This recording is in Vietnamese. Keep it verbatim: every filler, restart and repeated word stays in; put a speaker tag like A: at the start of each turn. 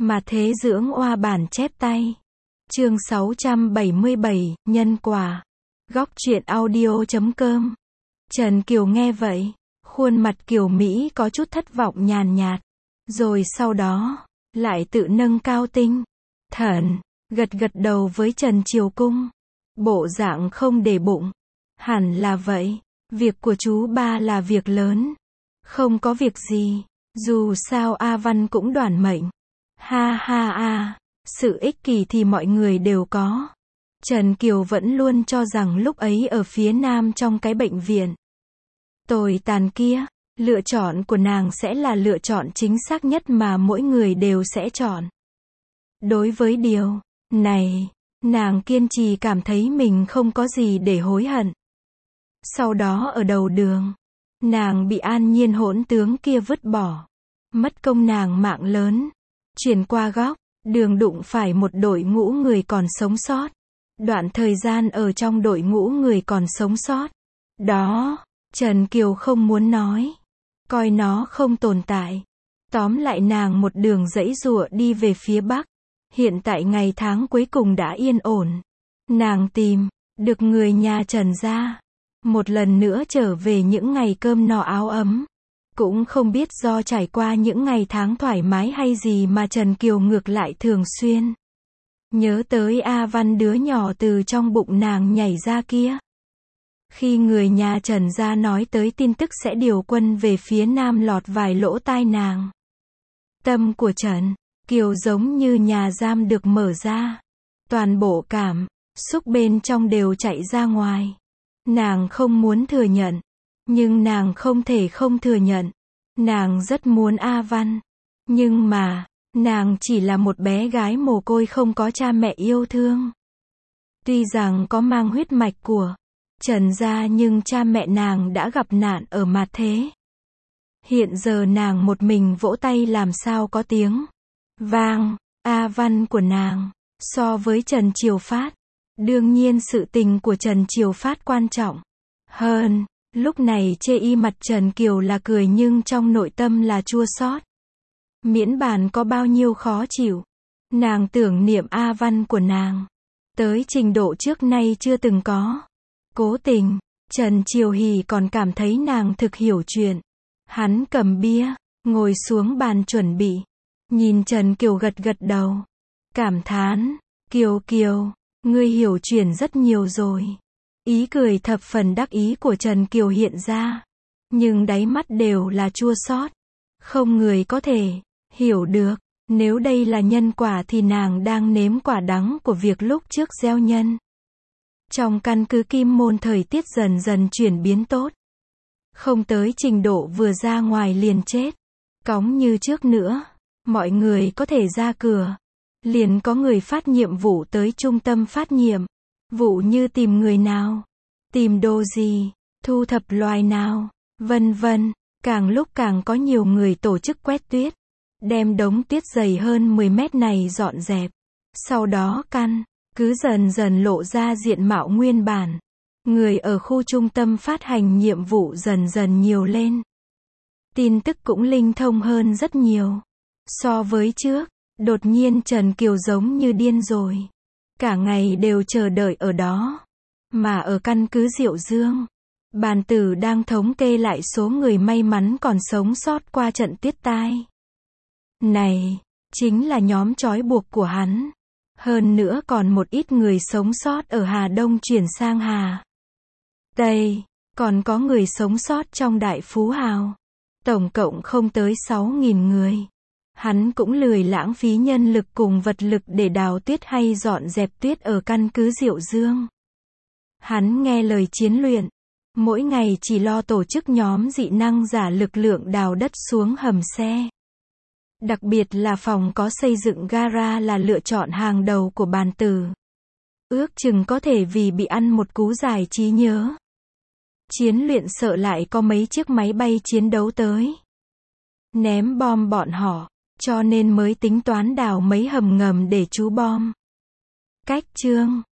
A: Mà thế dưỡng oa bản chép tay. Chương sáu trăm bảy mươi bảy, nhân quả. Góc truyện audio chấm com. Trần Kiều nghe vậy, khuôn mặt Kiều Mỹ có chút thất vọng nhàn nhạt. Rồi sau đó, lại tự nâng cao tinh thần, gật gật đầu với Trần Triều Cung. Bộ dạng không để bụng. Hẳn là vậy, việc của chú ba là việc lớn. Không có việc gì, dù sao A Văn cũng đoản mệnh. Ha ha ha, sự ích kỷ thì mọi người đều có. Trần Kiều vẫn luôn cho rằng lúc ấy ở phía nam trong cái bệnh viện tồi tàn kia, lựa chọn của nàng sẽ là lựa chọn chính xác nhất mà mỗi người đều sẽ chọn. Đối với điều này, nàng kiên trì cảm thấy mình không có gì để hối hận. Sau đó ở đầu đường, nàng bị An Nhiên hỗn tướng kia vứt bỏ. Mất công nàng mạng lớn. Chuyển qua góc đường đụng phải một đội ngũ người còn sống sót. Đoạn thời gian ở trong đội ngũ người còn sống sót đó, Trần Kiều không muốn nói, coi nó không tồn tại. Tóm lại nàng một đường giãy giụa đi về phía bắc. Hiện tại ngày tháng cuối cùng đã yên ổn. Nàng tìm được người nhà Trần gia, một lần nữa trở về những ngày cơm no áo ấm. Cũng không biết do trải qua những ngày tháng thoải mái hay gì mà Trần Kiều ngược lại thường xuyên nhớ tới A Văn đứa nhỏ từ trong bụng nàng nhảy ra kia. Khi người nhà Trần gia nói tới tin tức sẽ điều quân về phía nam lọt vài lỗ tai nàng. Tâm của Trần Kiều giống như nhà giam được mở ra. Toàn bộ cảm xúc bên trong đều chạy ra ngoài. Nàng không muốn thừa nhận, nhưng nàng không thể không thừa nhận. Nàng rất muốn A Văn. Nhưng mà, nàng chỉ là một bé gái mồ côi không có cha mẹ yêu thương. Tuy rằng có mang huyết mạch của Trần gia nhưng cha mẹ nàng đã gặp nạn ở mạt thế. Hiện giờ nàng một mình vỗ tay làm sao có tiếng vang. A Văn của nàng, so với Trần Triều Phát, đương nhiên sự tình của Trần Triều Phát quan trọng hơn. Lúc này chê y mặt Trần Kiều là cười nhưng trong nội tâm là chua xót. Miễn bàn có bao nhiêu khó chịu, nàng tưởng niệm A Văn của nàng tới trình độ trước nay chưa từng có. Cố tình, Trần Triều Hỷ còn cảm thấy nàng thực hiểu chuyện. Hắn cầm bia, ngồi xuống bàn chuẩn bị, nhìn Trần Kiều gật gật đầu, cảm thán, Kiều Kiều, ngươi hiểu chuyện rất nhiều rồi. Ý cười thập phần đắc ý của Trần Kiều hiện ra, nhưng đáy mắt đều là chua xót. Không người có thể hiểu được, nếu đây là nhân quả thì nàng đang nếm quả đắng của việc lúc trước gieo nhân. Trong căn cứ Kim Môn thời tiết dần dần chuyển biến tốt. Không tới trình độ vừa ra ngoài liền chết cóng như trước nữa. Mọi người có thể ra cửa. Liền có người phát nhiệm vụ tới trung tâm phát nhiệm. Vụ như tìm người nào, tìm đồ gì, thu thập loài nào, vân vân. Càng lúc càng có nhiều người tổ chức quét tuyết. Đem đống tuyết dày hơn mười mét này dọn dẹp. Sau đó căn cứ dần dần lộ ra diện mạo nguyên bản. Người ở khu trung tâm phát hành nhiệm vụ dần dần nhiều lên. Tin tức cũng linh thông hơn rất nhiều. So với trước, đột nhiên Trần Kiều giống như điên rồi. Cả ngày đều chờ đợi ở đó. Mà ở căn cứ Diệu Dương, bàn tử đang thống kê lại số người may mắn còn sống sót qua trận tuyết tai này. Chính là nhóm trói buộc của hắn. Hơn nữa còn một ít người sống sót ở Hà Đông chuyển sang Hà Tây. Còn có người sống sót trong Đại Phú Hào. Tổng cộng không tới sáu nghìn người. Hắn cũng lười lãng phí nhân lực cùng vật lực để đào tuyết hay dọn dẹp tuyết ở căn cứ Diệu Dương. Hắn nghe lời chiến luyện. Mỗi ngày chỉ lo tổ chức nhóm dị năng giả lực lượng đào đất xuống hầm xe. Đặc biệt là phòng có xây dựng gara là lựa chọn hàng đầu của bàn tử. Ước chừng có thể vì bị ăn một cú giải trí nhớ. Chiến luyện sợ lại có mấy chiếc máy bay chiến đấu tới ném bom bọn họ, cho nên mới tính toán đào mấy hầm ngầm để trú bom. Cách chương